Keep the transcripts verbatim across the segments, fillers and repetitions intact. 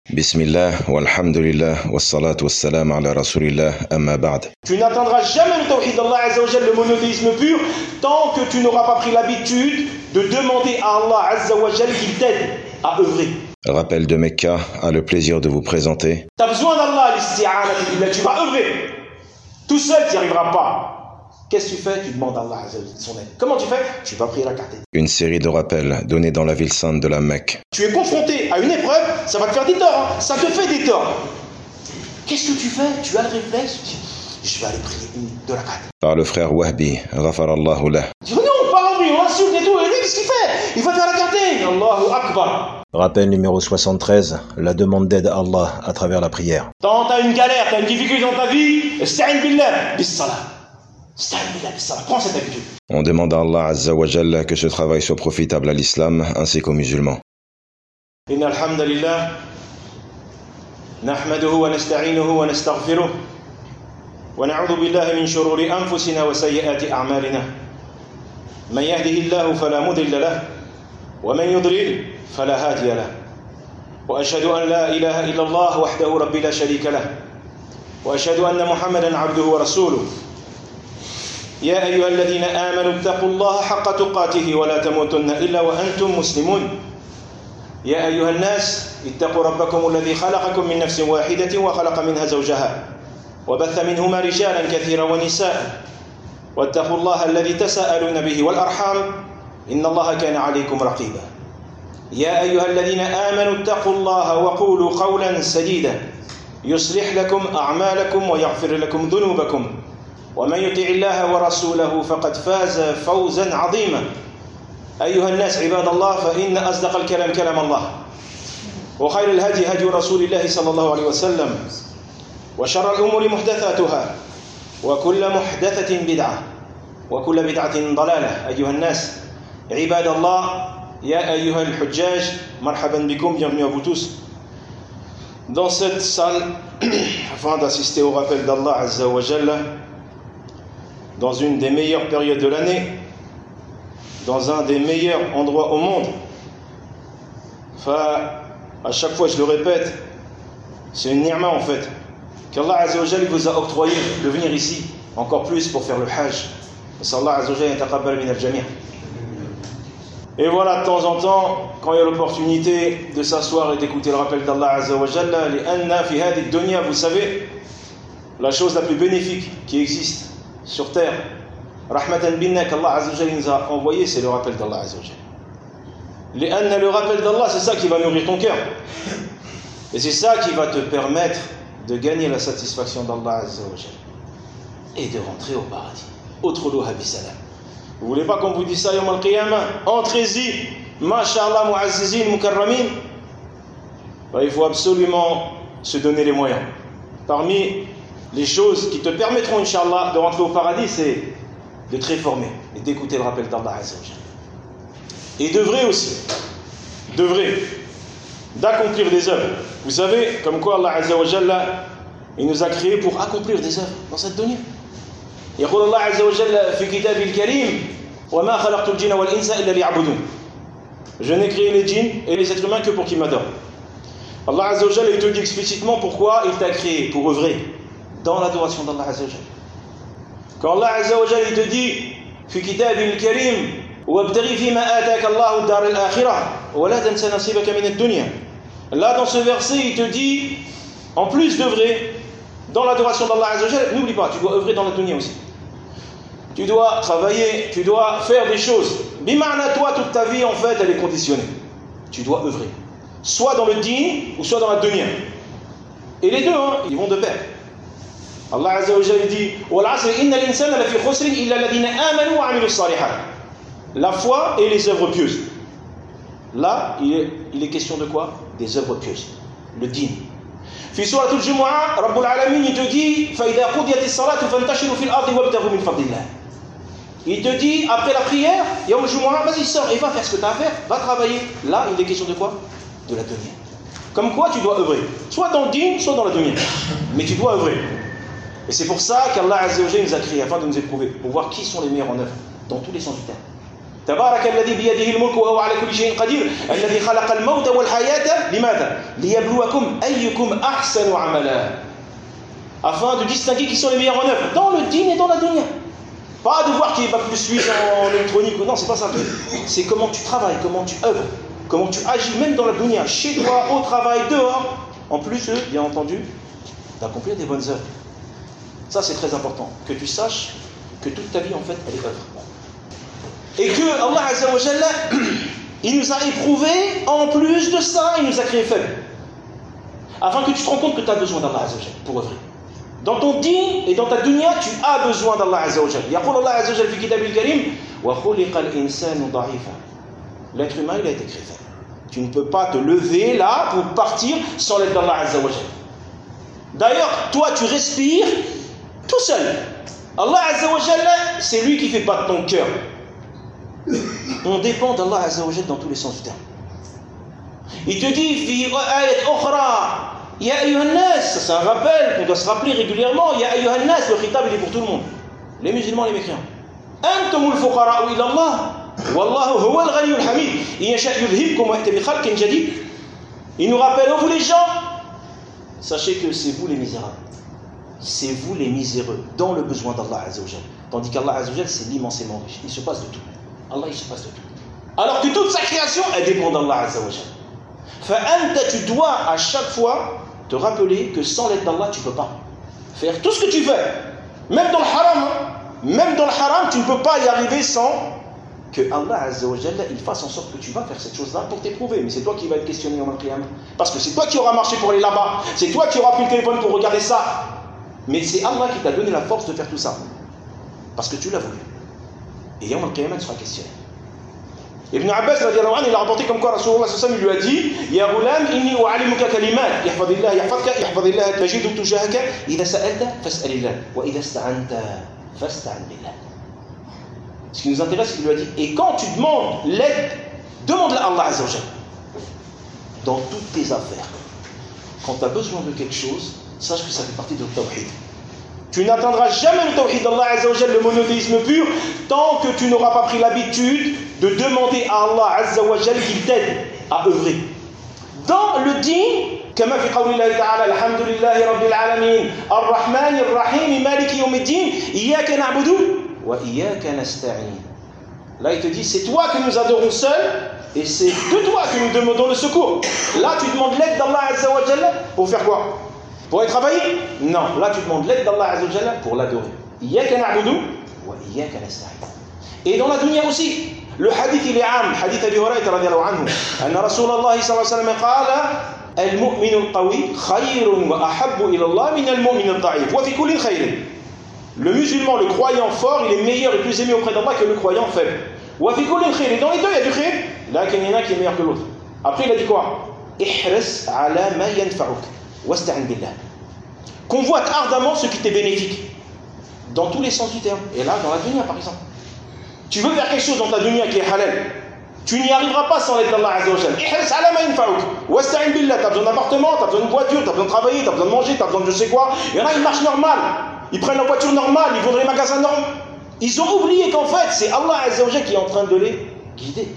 Bismillah, walhamdulillah, wassalatu wassalam ala rasulillah, amma ba'd. Tu n'atteindras jamais le tawhid d'Allah Azza wa Jal, le monothéisme pur, tant que tu n'auras pas pris l'habitude de demander à Allah Azza wa Jal qu'il t'aide à œuvrer. Rappel de Mecca a le plaisir de vous présenter. Tu as besoin d'Allah, l'isti'ana billah, tu vas œuvrer. Tout seul, tu n'y arriveras pas. Qu'est-ce que tu fais? Tu demandes à Allah Azza wa Jal son aide. Comment tu fais? Tu vas prier la carte. Une série de rappels donnés dans la ville sainte de la Mecque. Tu es confronté à une épreuve, ça va te faire des torts, hein. Ça te fait des torts. Qu'est-ce que tu fais? Tu as le réflexe, tu dis, je vais aller prier une de la carte. Par le frère Wahbi, ghafarallahu lah. Tu dis, non, on parle de lui, on l'insulte et tout, et lui, qu'est-ce qu'il fait? Il va faire la carte. Allahu Akbar. Rappel numéro soixante-treize, la demande d'aide à Allah à travers la prière. Quand tu as une galère, tu as une difficulté dans ta vie, ista'in billah, bis-salah. Ista'in billah, bis-salah. Prends cette habitude. On demande à Allah Azza wa Jalla que ce travail soit profitable à l'islam ainsi qu'aux musulmans. إن الحمد لله نحمده ونستعينه ونستغفره ونعوذ بالله من شرور أنفسنا وسيئات أعمالنا من يهده الله فلا مضل له ومن يضلل فلا هادي له وأشهد أن لا إله إلا الله وحده ربي لا شريك له وأشهد أن محمدا عبده ورسوله يا أيها الذين آمنوا اتقوا الله حق تقاته ولا تموتن إلا وأنتم مسلمون يا أيها الناس اتقوا ربكم الذي خلقكم من نفس واحدة وخلق منها زوجها وبث منهما رجالا كثيرا ونساء واتقوا الله الذي تساءلون به والأرحام إن الله كان عليكم رقيبا يا أيها الذين آمنوا اتقوا الله وقولوا قولا سديدا يصلح لكم أعمالكم ويغفر لكم ذنوبكم ومن يطع الله ورسوله فقد فاز فوزا عظيما أيها الناس عباد الله فإن أصدق الكلام كلام الله وخير الهدي هدي رسول الله صلى الله عليه وسلم وشر الأمور محدثاتها وكل محدثة بدعة وكل بدعة ضلالة أيها الناس عباد الله يا أيها الحجاج مرحبا بكم bienvenue à vous tous dans cette salle afin d'assister au rappel d'Allah Azza wa Jalla dans une des meilleures périodes de l'année, dans un des meilleurs endroits au monde. Enfin, à chaque fois je le répète, c'est une ni'ma en fait, qu'Allah Azza wa Jalla vous a octroyé de venir ici, encore plus pour faire le hajj. Sallallahu Azza wa Jalla yataqabbal min al-jami'. Et voilà, de temps en temps, quand il y a l'opportunité de s'asseoir et d'écouter le rappel d'Allah Azza wa Jalla, li anna fi hadi dunya, vous savez, la chose la plus bénéfique qui existe sur terre, rahmatan binna, qu'Allah Azza wa Jalla nous a envoyé, c'est le rappel d'Allah Azza wa Jalla. li anna, le rappel d'Allah, c'est ça qui va nourrir ton cœur. Et c'est ça qui va te permettre de gagner la satisfaction d'Allah Azza wa Jalla et de rentrer au paradis. Udkhuluha bisalam. Vous voulez pas qu'on vous dise ça yawm al-qiyamah? Entrez-y, masha'Allah, mu'azzizin, mukarramin. Il faut absolument se donner les moyens. Parmi les choses qui te permettront, Inch'Allah, de rentrer au paradis, c'est de te réformer et d'écouter le rappel d'Allah Azza wa Jalla. Et d'œuvrer aussi, d'œuvrer, d'accomplir des œuvres. Vous savez, comme quoi Allah Azza wa Jalla, il nous a créés pour accomplir des œuvres dans cette dunya. يقول الله عز وجل في كتابه الكريم وما خلقت الجن والإنس إلا ليعبدون. Je n'ai créé les djinns et les êtres humains que pour qu'ils m'adorent. Allah Azza wa Jalla, il te dit explicitement pourquoi il t'a créé, pour œuvrer dans l'adoration d'Allah Azza wa Jalla. Quand Allah Azza wa Jalla, il te dit في كتابه الكريم وابتغي فيما آتاك الله الدار الآخرة ولا تنس نصيبك من الدنيا. Là dans ce verset, il te dit en plus d'œuvrer dans l'adoration d'Allah Azza wa Jalla, n'oublie pas, tu dois œuvrer dans la dunya aussi. Tu dois travailler, tu dois faire des choses. Bima'na, toi, toute ta vie, en fait, elle est conditionnée. Tu dois œuvrer. Soit dans le din, ou soit dans la dunya. Et les deux, hein, ils vont de pair. Allah Azza wa Jalla dit Wal 'asri innal insana lafi khusrin illa alladhina amanu wa 'amilus salihat. La foi et les œuvres pieuses. Là, il est, il est question de quoi? Des œuvres pieuses. Le din. في سورة الجمعة رب العالمين il te dit فإذا قضيت الصلاة فانتشروا في الأرض وابتغوا من فضل الله. Il te dit après la prière, Yawm al-Jumu'ah, vas-y sors et va faire ce que tu as à faire, va travailler. Là, il est question de quoi? De la dunya. Comme quoi tu dois œuvrer, soit dans le din, soit dans la dunya. Mais tu dois œuvrer. Et c'est pour ça qu'Allah Azza wa Jalla nous a créés afin de nous éprouver, pour voir qui sont les meilleurs en œuvre dans tous les sens du terme. تبارك الذي بيده الملك وهو على كل شيء قدير الذي خلق الموت والحياة لماذا؟ ليبلوكم أيكم أحسن عملا, afin de distinguer qui sont les meilleurs en œuvre dans le dîn et dans la dunya. Pas de voir qui va plus suivre en électronique, non, c'est pas ça. C'est comment tu travailles, comment tu œuvres, comment tu agis, même dans la dunya, chez toi, au travail, dehors. En plus, bien entendu, d'accomplir des bonnes œuvres. Ça, c'est très important. Que tu saches que toute ta vie, en fait, elle est œuvre. Et que Allah Azza wa Jalla, il nous a éprouvés, en plus de ça, il nous a créés faibles. Afin que tu te rends compte que tu as besoin d'Allah Azza wa Jalla pour œuvrer. Dans ton dîn et dans ta dunya, tu as besoin d'Allah Azza wa Jalla. Yaqul Allah Azza wa Jalla fi kitab al-karim wa khuliqa al-insanu da'ifa. L'être humain, il a été créé faible. Tu ne peux pas te lever là pour partir sans l'aide d'Allah Azza wa Jalla. D'ailleurs, toi, tu respires tout seul. Allah Azza wa Jalla, c'est lui qui fait battre ton cœur. On dépend d'Allah Azza wa Jalla dans tous les sens du terme. Il te dit, fi ayat ukhra, ya ayyuhan nas, ça c'est un rappel qu'on doit se rappeler régulièrement, ya ayyuhan nas, le khitab il est pour tout le monde, les musulmans et les mécréants. Antumul fuqara'u ila Allah, wallahu huwa al-ghaniyyul hamid, in yasha yudhibkum wa ya'ti bi khalqin jadid. Il nous rappelle, oh vous les gens, sachez que c'est vous les misérables. C'est vous les miséreux, dans le besoin d'Allah Azza wa Jalla. Tandis qu'Allah Azza wa Jalla, c'est l'immensément riche. Il se passe de tout. Allah, il se passe de tout. Alors que toute sa création, elle dépend d'Allah Azza wa Jalla. Fa'anta, tu dois à chaque fois te rappeler que sans l'aide d'Allah, tu ne peux pas faire tout ce que tu fais. Même dans le haram, même dans le haram, tu ne peux pas y arriver sans que Allah Azza wa Jalla, il fasse en sorte que tu vas faire cette chose-là pour t'éprouver. Mais c'est toi qui vas être questionné en Al-Qiyamah. Parce que c'est toi qui auras marché pour aller là-bas. C'est toi qui auras pris le téléphone pour regarder ça. Mais c'est Allah qui t'a donné la force de faire tout ça. Parce que tu l'as voulu. Et Yawm al-Qiyamah, tu seras questionné. Ibn Abbas, il a rapporté comme quoi Rasulullah sallallahu alayhi wa sallam lui a dit Ya ghulam, inni u'alimuka kalimat, yahfadillah yahfadka, yahfadillah tajidu tujahaka, idha sa'alta, fas'alillah, wa idha sta'anta, fasta'an billah. Ce qui nous intéresse, il lui a dit, et quand tu demandes l'aide, demande-la à Allah Azza wa Jalla. Dans toutes tes affaires. Quand tu as besoin de quelque chose, sache que ça fait partie de tawhid. Tu n'atteindras jamais le tawhid d'Allah Azza wa Jalla, le monothéisme pur, tant que tu n'auras pas pris l'habitude de demander à Allah Azza wa Jalla qu'il t'aide à œuvrer. Dans le dîn, كما في قول الله تعالى الحمد لله رب العالمين الرحمن الرحيم مالك يوم الدين إياك نعبد وإياك نستعين. Là il te dit c'est toi que nous adorons seul et c'est de toi que nous demandons le secours. Là tu demandes l'aide d'Allah Azza wa Jalla pour faire quoi? Pour aller travailler? Non, là tu demandes l'aide d'Allah Azza wa Jalla pour l'adorer. Iyyaka na'budu wa iyyaka nasta'in. Et dans la dunya aussi, le hadith il est am, hadith Abi Hurayrah radiyallahu anhu, anna Rasulullah sallallahu alayhi wa sallam qala المؤمن القوي خير وأحب إلى الله من المؤمن الضعيف وفي كل خير. Le musulman, le croyant fort, il est meilleur et plus aimé auprès d'Allah que le croyant faible. وفي كل خير. Et dans les deux, il y a du khayr. Là, il y en a qui est meilleur que l'autre. Après, il a dit quoi? احرص على ما ينفعك واستعن بالله. Convoite ardemment ce qui t'est bénéfique. Dans tous les sens du terme. Et là, dans la dunya, par exemple. Tu veux faire quelque chose dans ta dunya qui est halal. Tu n'y arriveras pas sans l'aide d'Allah Azza wa Jalla. Ihris ala ma yanfa'uk. Wasta'in billah. Tu as besoin d'appartement, tu as besoin de voiture, tu as besoin de travailler, tu as besoin de manger, tu as besoin de je sais quoi. Il y en a, ils marchent normal. Ils prennent la voiture normale, ils vont dans les magasins normaux. Ils ont oublié qu'en fait, c'est Allah Azza wa Jalla qui est en train de les guider.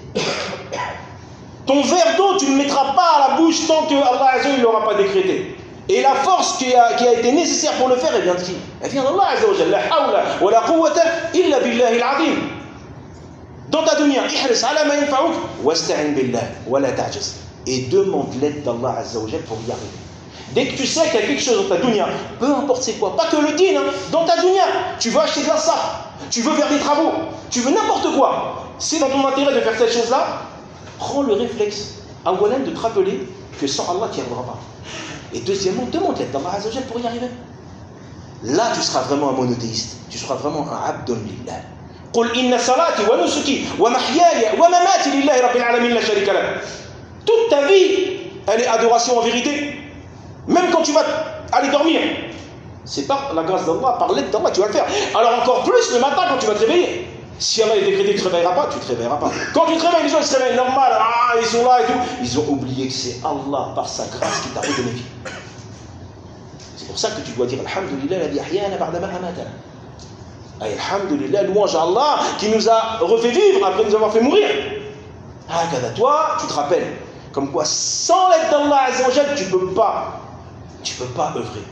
Ton verre d'eau, tu ne le mettras pas à la bouche tant que Allah Azza wa Jalla ne l'aura pas décrété. Et la force qui a, qui a été nécessaire pour le faire, elle vient de qui? Elle vient d'Allah Azza wa Jalla. La hawla wa la quwwata illa billahi al-azim. Dans ta dunya, ihris ala ma yanfa'uk wasta'in billah wa la ta'jaz. Et demande l'aide d'Allah Azza wa Jalla pour y arriver. Dès que tu sais qu'il y a quelque chose dans ta dunya, peu importe c'est quoi, pas que le dîn, hein, dans ta dunya, tu veux acheter de la sarre, tu veux faire des travaux, tu veux n'importe quoi. C'est dans ton intérêt de faire cette chose-là, prends le réflexe, awalan, de te rappeler que sans Allah, tu n'y arriveras pas. Et deuxièmement, demande l'aide d'Allah Azza wa Jalla pour y arriver. Là, tu seras vraiment un monothéiste, tu seras vraiment un abdun lillah. قل إن صلاتي ونسكي ومحياي ومماتي لله رب العالمين لا شريك له. Toute ta vie, elle est adoration en vérité. Même quand tu vas aller dormir, c'est par la grâce d'Allah, par l'aide d'Allah, tu vas le faire. Alors encore plus le matin quand tu vas te réveiller. Si Allah est décrété que tu ne te réveilleras pas, tu ne te réveilleras pas. Quand tu te réveilles, les gens ils se réveillent normal, ah, ils sont là et tout. Ils ont oublié que c'est Allah, par sa grâce, qui t'a redonné vie. C'est pour ça que tu dois dire Alhamdulillah, alladhi ahyana ba'da ma amatana. Alhamdulillah, louange à Allah qui nous a refait vivre après nous avoir fait mourir. Ah, toi, tu te rappelles, comme quoi sans l'aide d'Allah Azza wa Jal, tu ne peux pas, tu peux pas œuvrer.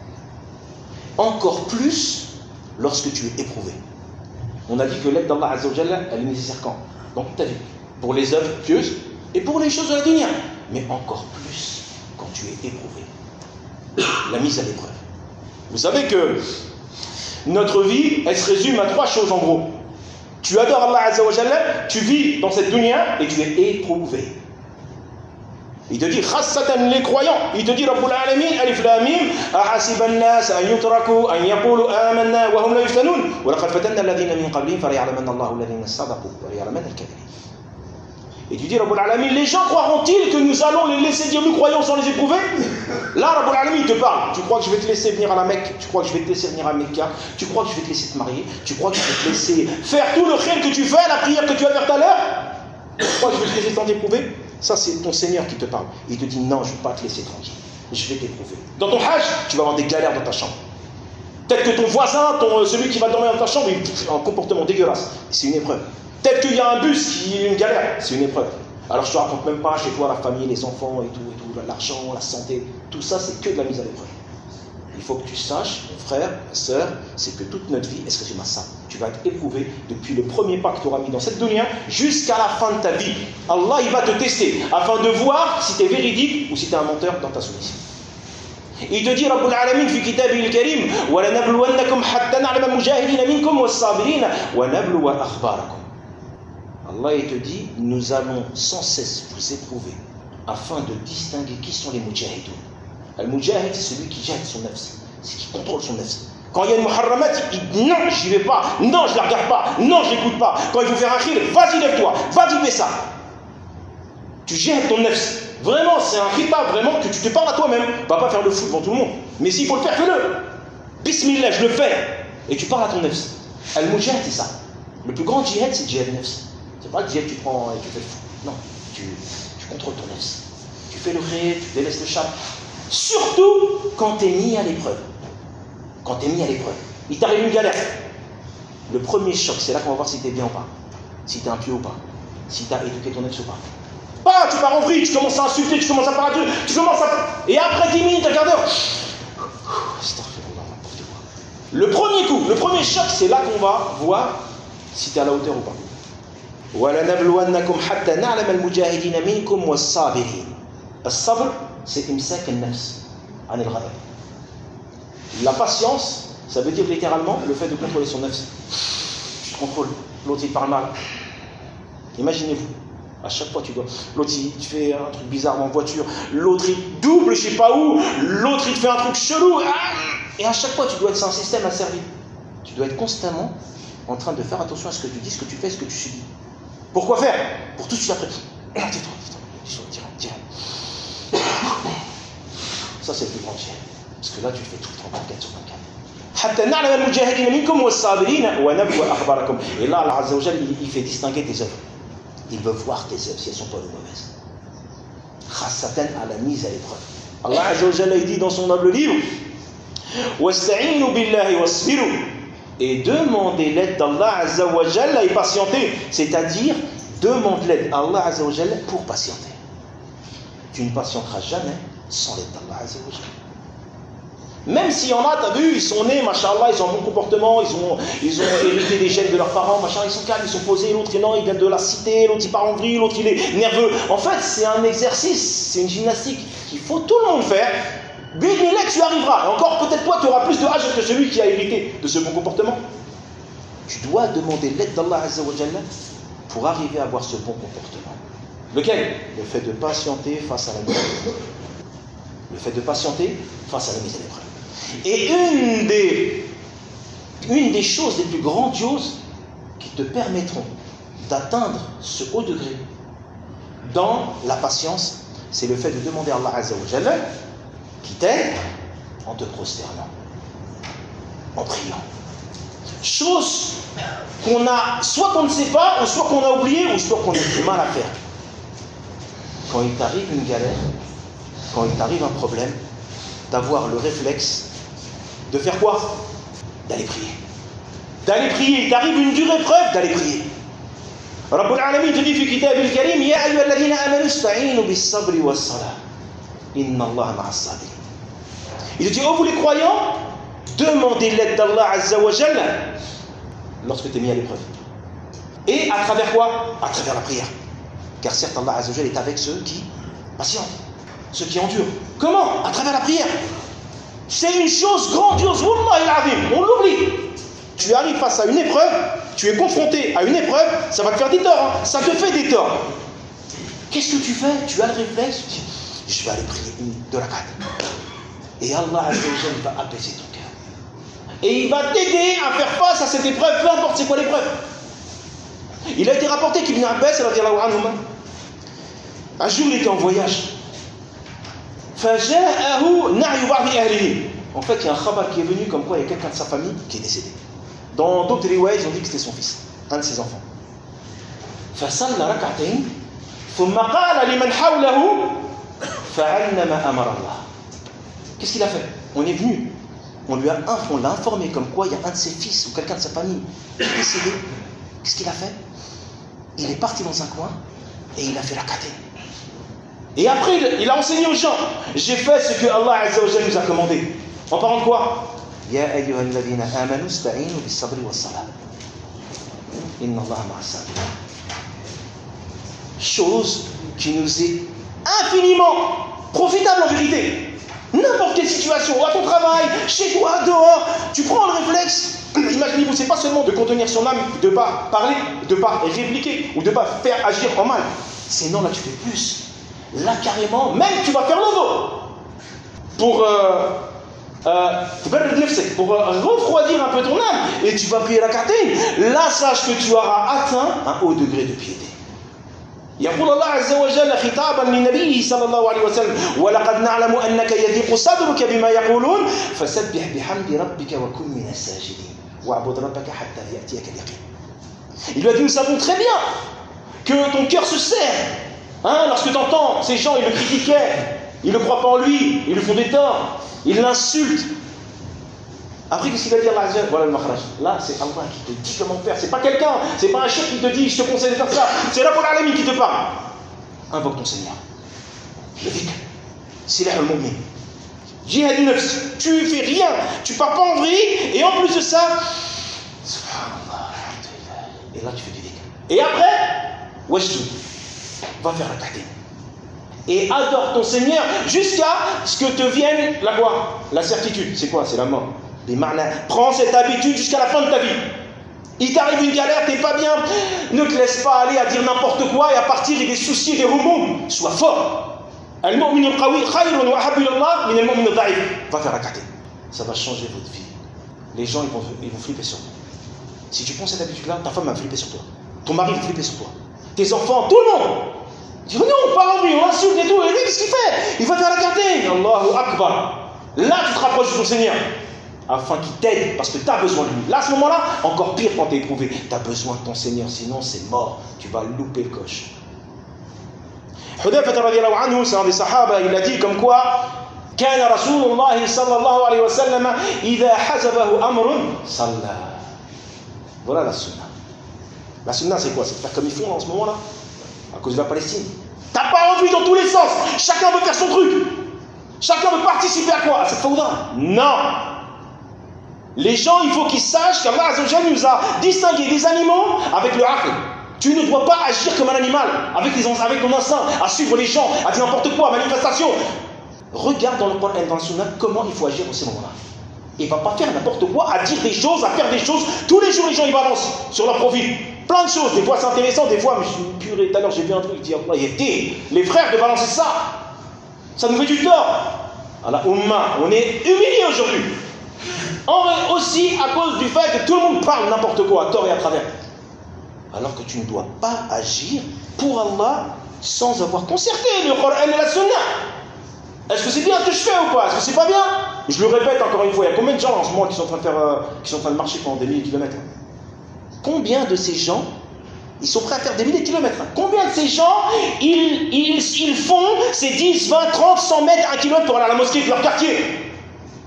Encore plus lorsque tu es éprouvé. On a dit que l'aide d'Allah Azza wa Jal, elle est nécessaire quand? Dans toute ta vie. Pour les œuvres pieuses et pour les choses de la dunya. Mais encore plus quand tu es éprouvé. La mise à l'épreuve. Vous savez que notre vie, elle se résume à trois choses en gros. Tu adores Allah Azza wa Jalla, tu vis dans cette dunya et tu es éprouvé. Il te dit khassatan les croyants. Il te dit Rabbul Alamin, Alif Lam Mim, ahasiba an-nas an yutraku an yaqulu amanna wa hum la yuftanun wa laqad fatanna alladhina min qablihim falya'lamanna Allahu alladhina sadaqu wa ya'lamanna al-kadhibin. Et tu dis Rabbul Alamin, les gens croiront-ils que nous allons les laisser dire nous croyons sans les éprouver? Là Rabbul Alamin te parle. Tu crois que je vais te laisser venir à la Mecque? Tu crois que je vais te laisser venir à Mecca? Tu crois que je vais te laisser te marier? Tu crois que je vais te laisser faire tout le khayr que tu fais, la prière que tu vas faire tout à l'heure? Tu crois que je vais te laisser t'en éprouver? Ça c'est ton Seigneur qui te parle. Il te dit non, je ne vais pas te laisser tranquille. Je vais t'éprouver. Dans ton hajj, tu vas avoir des galères dans ta chambre. Peut-être que ton voisin, ton, celui qui va dormir dans ta chambre, il a un comportement dégueulasse. C'est une épreuve. Peut-être qu'il y a un bus qui est une galère. C'est une épreuve. Alors je ne te raconte même pas chez toi la famille, les enfants et tout, et tout, l'argent, la santé. Tout ça, c'est que de la mise à l'épreuve. Il faut que tu saches, mon frère, ma soeur, c'est que toute notre vie, est-ce que tu m'as ça? Tu vas être éprouvé depuis le premier pas que tu auras mis dans cette dunya jusqu'à la fin de ta vie. Allah, il va te tester afin de voir si tu es véridique ou si tu es un menteur dans ta soumission. Il te dit, Rabbul Alamin, fi kitabihi al-karim, wa lanabluwannakum hatta na'lama al-mujahidina minkum was-sabirina wa nabluwa akhbarakum. Allah, il te dit, nous allons sans cesse vous éprouver afin de distinguer qui sont les mujahidun. Al-mujahid, c'est celui qui jette son nafs, c'est qui contrôle son nafs. Quand il y a une muharramat, il dit non, j'y vais pas, non, je la regarde pas, non, je l'écoute pas. Quand il faut faire un khir, vas-y, lève-toi, vas-y, fais ça. Tu jettes ton nafs. Vraiment, c'est un khitab, vraiment, que tu te parles à toi-même. Va pas faire le fou devant tout le monde. Mais s'il faut le faire, fais-le. Bismillah, je le fais. Et tu parles à ton nafs. Al-mujahid, c'est ça. Le plus grand djihad, c'est djihad nafs. C'est pas le djihad, tu prends et tu fais le fou. Non, tu, tu contrôles ton nafs. Tu fais le khir, tu délaisses le chap. Surtout quand tu es mis à l'épreuve. Quand tu es mis à l'épreuve. Il t'arrive une galère. Le premier choc, c'est là qu'on va voir si tu es bien ou pas. Si tu es un pieux ou pas. Si tu as éduqué ton nafs ou pas. Pas, tu pars en vrille, tu commences à insulter, tu commences à parler, tu commences à... Et après dix minutes, un quart d'heure. Le premier coup, le premier choc, c'est là qu'on va voir si tu es à la hauteur ou pas. وَلَنَبْلُوَنَّكُمْ حَتَّى نَعْلَمَ الْمُجَاهِدِينَ مِنْكُمْ وَالصَّابِرِينَ. الصبر, c'est imsak al-nafs, an al-ghadab. La patience, ça veut dire littéralement le fait de contrôler son nafs. Tu te contrôles, l'autre il parle mal. Imaginez-vous, à chaque fois tu dois. L'autre il te fait un truc bizarre en voiture, l'autre il double je sais pas où, l'autre il te fait un truc chelou. Et à chaque fois tu dois être, c'est un système asservi. Tu dois être constamment en train de faire attention à ce que tu dis, ce que tu fais, ce que tu subis. Pourquoi faire? Pour tout de suite après. Tais-toi, tais-toi, tais-toi, tiens, tiens. Ça c'est le plus grand djihad. Parce que là tu le fais tout le temps, vingt-quatre sur vingt-quatre. حتى نعلم المجاهدين منكم والصابرين ونبلو أخباركم. Et là, Allah Azza wa Jalla, il fait distinguer tes œuvres. Il veut voir tes œuvres si elles sont bonnes ou mauvaises. Khassatan à la mise à l'épreuve. Allah Azza wa Jalla, il dit dans son noble livre, wasta'inu billahi wasbiru. Et demandez l'aide d'Allah Azza wa Jalla et patienter. C'est-à-dire, demande l'aide à Allah Azza wa Jalla pour patienter. Tu ne patienteras jamais sans l'aide d'Allah Azza wa Jalla. Même s'il y en a, tu as vu, ils sont nés, machallah, ils ont un bon comportement, ils ont, ils ont hérité des gènes de leurs parents, machin, ils sont calmes, ils sont posés, l'autre non, il vient de la cité, l'autre il part en vrille, l'autre il est nerveux. En fait, c'est un exercice, c'est une gymnastique qu'il faut tout le monde faire. Bidnillah, tu arriveras. Et encore, peut-être toi, tu auras plus de âge que celui qui a hérité de ce bon comportement. Tu dois demander l'aide d'Allah Azza wa Jalla pour arriver à avoir ce bon comportement. Lequel? Le fait de patienter face à la mise à l'épreuve. Le fait de patienter face à la mise à l'épreuve. Et une des, une des choses les plus grandioses qui te permettront d'atteindre ce haut degré dans la patience, c'est le fait de demander à Allah Azza wa Jalla qui t'aide en te prosternant, en priant. Chose qu'on a, soit qu'on ne sait pas, ou soit qu'on a oublié, ou soit qu'on a du mal à faire. Quand il t'arrive une galère, quand il t'arrive un problème, d'avoir le réflexe de faire quoi? D'aller prier. d'aller prier. Il t'arrive une dure épreuve d'aller prier. Rabbul Alamin te dit في كتابه الكريم يا أيها الذين آمنوا استعينوا بالصبر والصلاة إن الله مع الصابرين. Il te dit, oh vous les croyants, demandez l'aide d'Allah Azza wa Jalla lorsque tu es mis à l'épreuve. Et à travers quoi? À travers la prière. Car certes Allah Azza wa Jalla est avec ceux qui patientent, ceux qui endurent. Comment? À travers la prière. C'est une chose grandiose, Wallahi al-Azim, on l'oublie. Tu arrives face à une épreuve, tu es confronté à une épreuve, ça va te faire des torts, hein. Ça te fait des torts. Qu'est-ce que tu fais? Tu as le réflexe, tu dis, je vais aller prier une de rakat. Et Allah Azza wa Jalla va apaiser ton cœur. Et il va t'aider à faire face à cette épreuve, peu importe c'est quoi l'épreuve. Il a été rapporté qu'Ibn Abbas, un jour il était en voyage. En fait, il y a un khabar qui est venu comme quoi il y a quelqu'un de sa famille qui est décédé. Dans d'autres riwayat, ils ont dit que c'était son fils, un de ses enfants. فصلى ركعتين ثم قال لمن حوله فعلنا ما أمر الله. Qu'est-ce qu'il a fait? On est venu, on lui a on l'a informé comme quoi il y a un de ses fils ou quelqu'un de sa famille qui est décédé. Qu'est-ce qu'il a fait? Il est parti dans un coin et il a fait rakatain. Et après, il a enseigné aux gens. J'ai fait ce que Allah Azza wa Jalla nous a commandé. En parlant de quoi? Ya ayyuhal ladhina amanu ista'inu bis sabri was salah. Inna Allah ma'as sabirin. Chose qui nous est infiniment profitable en vérité. N'importe quelle situation, à ton travail, chez toi, dehors, tu prends le réflexe. Imaginez-vous, c'est pas seulement de contenir son âme, de ne pas parler, de ne pas répliquer ou de ne pas faire agir en mal. C'est non, là tu fais plus. Là carrément, même tu vas faire l'odo pour euh, euh, pour euh, refroidir un peu ton âme et tu vas prier la cartine. Là, sache que tu auras atteint un haut degré de piété. يقول الله عز وجل خطابا لنبيه صلى الله عليه وسلم ولقد نعلم أنك يضيق صدرك بما يقولون فسبح بحمد ربك وكن من الساجدين واعبد ربك حتى يأتيك اليقين. Il lui a dit, nous savons très bien que ton cœur se serre, hein, lorsque tu entends ces gens, ils le critiquaient, ils ne croient pas en lui, ils lui font des torts, ils l'insultent. Après, qu'est-ce qu'il va dire Allah Azza? Voilà le makhraj. Là, c'est Allah qui te dit comment faire. C'est pas quelqu'un, c'est pas un chef qui te dit, je te conseille de faire ça. C'est Rabbul Alamin qui te parle. Invoque ton Seigneur. Le dhikr. Silah al-mu'min. Jihad nafs. Tu fais rien, tu pars pas en vrille, et en plus de ça, subhanallah, et là tu fais du dhikr. Et après, wajdu. Va faire la tahtin. Et adore ton Seigneur jusqu'à ce que te vienne la quoi? La certitude. C'est quoi? C'est la mort. Prends cette habitude jusqu'à la fin de ta vie. Il t'arrive une galère, t'es pas bien, ne te laisse pas aller à dire n'importe quoi et à partir des soucis, des rumums. Sois fort. Va faire la kate. Ça va changer votre vie. Les gens ils vont, ils vont flipper sur toi. Si tu prends cette habitude-là, ta femme va flipper sur toi. Ton mari va flipper sur toi. Tes enfants, tout le monde. Dis non, pas envie, on l'insulte et tout. Et lui, qu'est-ce qu'il fait? Il va faire la kate. Allahu Akbar. Là, tu te rapproches de ton Seigneur. Afin qu'il t'aide, parce que tu as besoin de lui. Là, à ce moment-là, encore pire quand tu es éprouvé. Tu as besoin de ton Seigneur, sinon c'est mort. Tu vas louper le coche. Hudayfa radiyallahu anhu, c'est un des sahaba, il a dit comme quoi كان رسول الله صلى الله عليه وسلم إذا حزبه أمر صلى. Voilà la sunna. La sunna, c'est quoi? C'est de faire comme ils font en ce moment-là, à cause de la Palestine. Tu n'as pas envie dans tous les sens. Chacun veut faire son truc. Chacun veut participer à quoi? À cette fawda. Non. Les gens, il faut qu'ils sachent qu'Allah Azza wa Jalla nous a distingué des animaux avec le aql. Tu ne dois pas agir comme un animal, avec, les, avec ton instinct, à suivre les gens, à dire n'importe quoi, manifestation. Regarde dans le Coran et dans le Sunna comment il faut agir dans ces moments-là. Et il ne va pas faire n'importe quoi, à dire des choses, à faire des choses. Tous les jours, les gens, ils balancent sur leur profil. Plein de choses. Des fois, c'est intéressant, des fois, mais je suis purée. Tout à l'heure, j'ai vu un truc, je dis, Allah, il y a des, les frères de balancer ça. Ça nous fait du tort. À la Ummah, on est humiliés aujourd'hui. On aussi à cause du fait que tout le monde parle n'importe quoi, à tort et à travers. Alors que tu ne dois pas agir pour Allah sans avoir concerté le Coran et la Sunna. Est-ce que c'est bien ce que je fais ou pas? Est-ce que c'est pas bien? Je le répète encore une fois, il y a combien de gens en ce moment qui sont en train de, faire, euh, qui sont en train de marcher pendant des milliers de kilomètres? Combien de ces gens, ils sont prêts à faire des milliers de kilomètres? Combien de ces gens, ils, ils, ils font ces dix, vingt, trente, cent mètres, un kilomètre pour aller à la mosquée de leur quartier?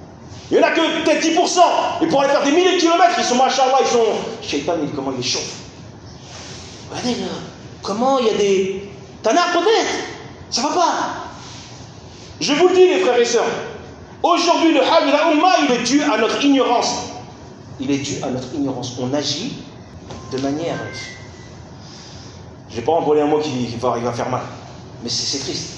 Il n'y en a que peut-être dix pour cent. Et pour aller faire des milliers de kilomètres, ils sont machallah, ils sont. Shaitan, il, comment il les chauffe. Regardez là, comment il y a des. T'en as peut-être. Ça va pas. Je vous le dis, les frères et sœurs. Aujourd'hui, le hal de la Ummah, il est dû à notre ignorance. Il est dû à notre ignorance. On agit de manière. Je ne vais pas envoyer un mot qui, qui va, il va faire mal. Mais c'est triste.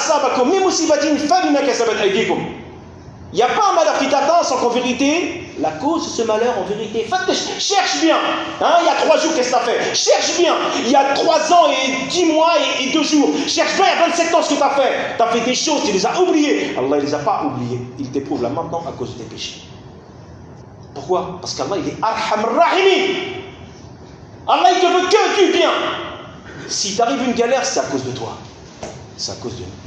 Il n'y a pas un malheur qui t'atteint sans qu'en vérité, la cause de ce malheur, en vérité, cherche bien. Hein, il y a trois jours, qu'est-ce que tu as fait? Cherche bien. Il y a trois ans et dix mois et, et deux jours. Cherche bien, il y a vingt-sept ans ce que tu as fait. Tu as fait des choses, tu les as oubliées. Allah, il ne les a pas oubliées. Il t'éprouve là maintenant à cause de tes péchés. Pourquoi? Parce qu'Allah, il est Arham Rahimi. Allah, il te veut que du bien. Si t'arrive une galère, c'est à cause de toi. C'est à cause de nous.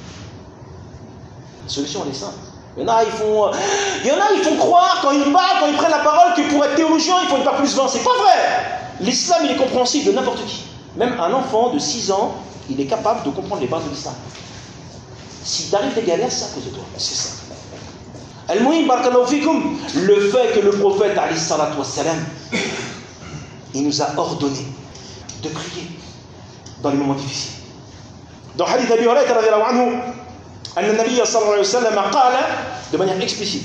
La solution, elle est simple. Il y en a, ils font, il y en a, ils font croire, quand ils parlent, quand ils prennent la parole, que pour être théologien, il faut être pas plus vingt. C'est pas vrai. L'islam, il est compréhensible de n'importe qui. Même un enfant de six ans, il est capable de comprendre les bases de l'islam. Si t'arrive des galères, c'est à cause de toi. C'est ça. Al-Muhim, barakallahu fikum, le fait que le prophète, alayhi salatu wassalam, il nous a ordonné de prier dans les moments difficiles. Dans Hadith Abi Hurayrata radiyallahu anhu, أن النبي صلى الله عليه وسلم قال de manière explicite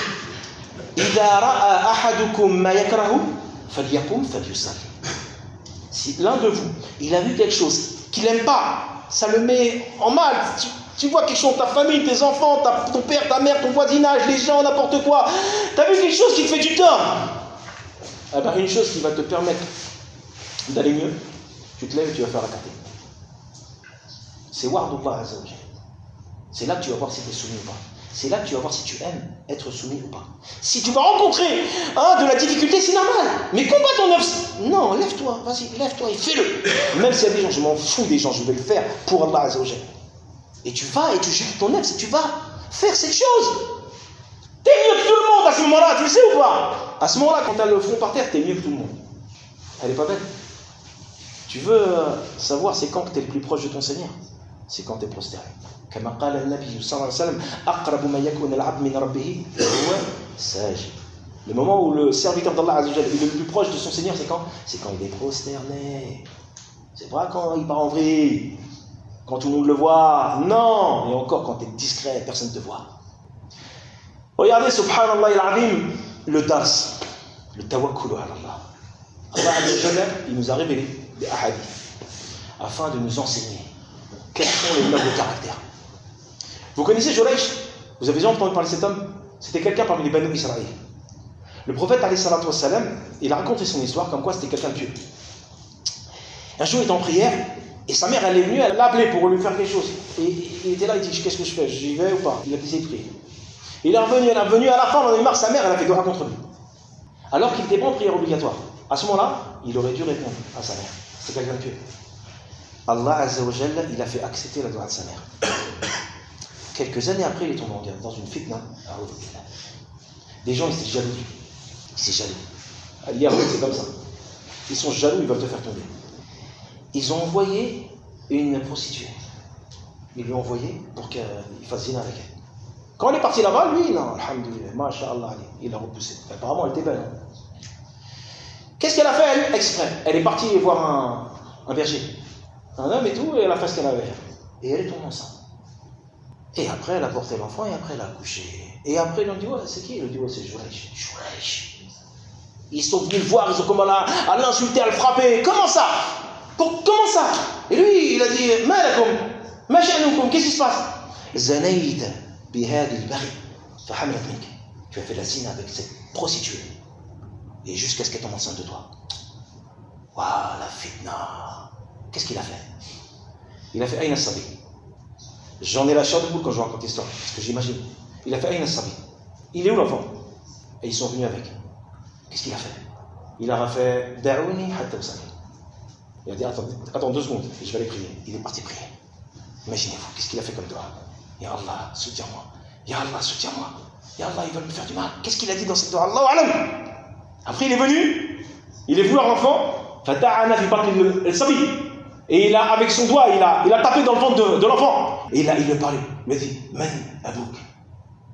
إذا رأى أحدكم ما يكره فليقم فليصلي. Si l'un de vous, il a vu quelque chose qu'il n'aime pas, ça le met en mal. Tu, tu vois quelque chose, ta famille, tes enfants, ta, ton père, ta mère, ton voisinage, les gens, n'importe quoi. Tu as vu quelque chose qui te fait du tort. Eh bien, une chose qui va te permettre d'aller mieux, tu te lèves et tu vas faire la carte. C'est Wa'dullah Azza wa Jalla. C'est là que tu vas voir si tu es soumis ou pas. C'est là que tu vas voir si tu aimes être soumis ou pas. Si tu vas rencontrer hein, de la difficulté, c'est normal. Mais combat ton œuf. Non, lève-toi, vas-y, lève-toi et fais-le. Même s'il y a des gens, je m'en fous des gens, je vais le faire pour Allah Azza wa Jalla. Et tu vas et tu jettes ton œuf, tu vas faire cette chose. T'es mieux que tout le monde à ce moment-là, tu le sais ou pas? À ce moment-là, quand tu as le front par terre, t'es mieux que tout le monde. Elle est pas belle. Tu veux savoir c'est quand que tu es le plus proche de ton Seigneur? C'est quand tu es prosterné. كما قال النبي صلى الله عليه وسلم أقرب ما يكون العبد من ربه هو ساجد. Le moment où le serviteur d'Allah Azza wa Jalla est le plus proche de son Seigneur, c'est quand? C'est quand il est prosterné. C'est pas quand il part en vrille, quand tout le monde le voit. Non, et encore quand tu es discret, personne ne te voit. Regardez, subhanallah al-azim, le dars, le tawakkul ala Allah. Allah Azza wa Jalla, il nous a révélé des ahadiths afin de nous enseigner quels sont les nobles de caractère. Vous connaissez Jurayj? Vous avez déjà entendu parler de cet homme? C'était quelqu'un parmi les Banu Israël. Le prophète, alayhi salatu wassalam, il a raconté son histoire comme quoi c'était quelqu'un de pieux. Un jour, il était en prière et sa mère, elle est venue, elle l'a appelé pour lui faire quelque chose. Et il était là, il dit qu'est-ce que je fais? J'y vais ou pas? Il a décidé de prier. Il est revenu, elle est revenue à la fin, on en a eu marre, sa mère, elle a fait dua contre lui. Alors qu'il n'était pas en prière obligatoire. À ce moment-là, il aurait dû répondre à sa mère. C'est quelqu'un de pieux. Allah Azza wa Jalla, il a fait accepter la dua de sa mère. Quelques années après, il est tombé dans une fitna. Des gens, ils étaient jaloux. Ils étaient jaloux. Hier, c'est comme ça. Ils sont jaloux, ils veulent te faire tomber. Ils ont envoyé une prostituée. Ils lui ont envoyé pour qu'il fasse zina avec elle. Quand elle est partie là-bas, lui, non, alhamdoulilah, masha'Allah, il l'a repoussée. Apparemment, elle était belle. Hein. Qu'est-ce qu'elle a fait, elle, exprès? Elle est partie voir un, un berger. Un homme et tout, et elle a fait ce qu'elle avait. Et elle est tombée enceinte. Et après, elle a porté l'enfant, et après, elle a accouché. Et après, ils ont dit, ouais, c'est qui? Il a dit, ouais, c'est Jurayj. Jurayj. Ils sont venus le voir, ils ont commencé à, à l'insulter, à le frapper. Comment ça? Pour, comment ça? Et lui, il a dit, malakum, ma sha'nukum, qu'est-ce qui se passe? Zanaïd bihadi al-baghi, fahamilat mink. Tu as fait la zina avec cette prostituée. Et jusqu'à ce qu'elle tombe enceinte de toi. Waouh, la fitna. Qu'est-ce qu'il a fait? Il a fait Aïna Sabi. J'en ai la chair de poule quand je raconte l'histoire, parce que j'imagine. Il a fait Aïna Sabi. Il est où l'enfant? Et ils sont venus avec. Qu'est-ce qu'il a fait? Il a fait Da'ouni hatta usali. Il a dit attends, attends deux secondes, je vais aller prier. Il est parti prier. Imaginez-vous, qu'est-ce qu'il a fait comme doigt? Ya Allah, soutiens-moi. Ya Allah, soutiens-moi. Ya Allah, ils veulent me faire du mal. Qu'est-ce qu'il a dit dans cette doigt? Allahu alam. Après, il est venu, il est venu à l'enfant. Fata'ana fi batni al-sabi. Et il a, avec son doigt, il a, il a tapé dans le ventre de, de l'enfant. Et il, a, il lui a parlé. Il lui a dit, Man abouk.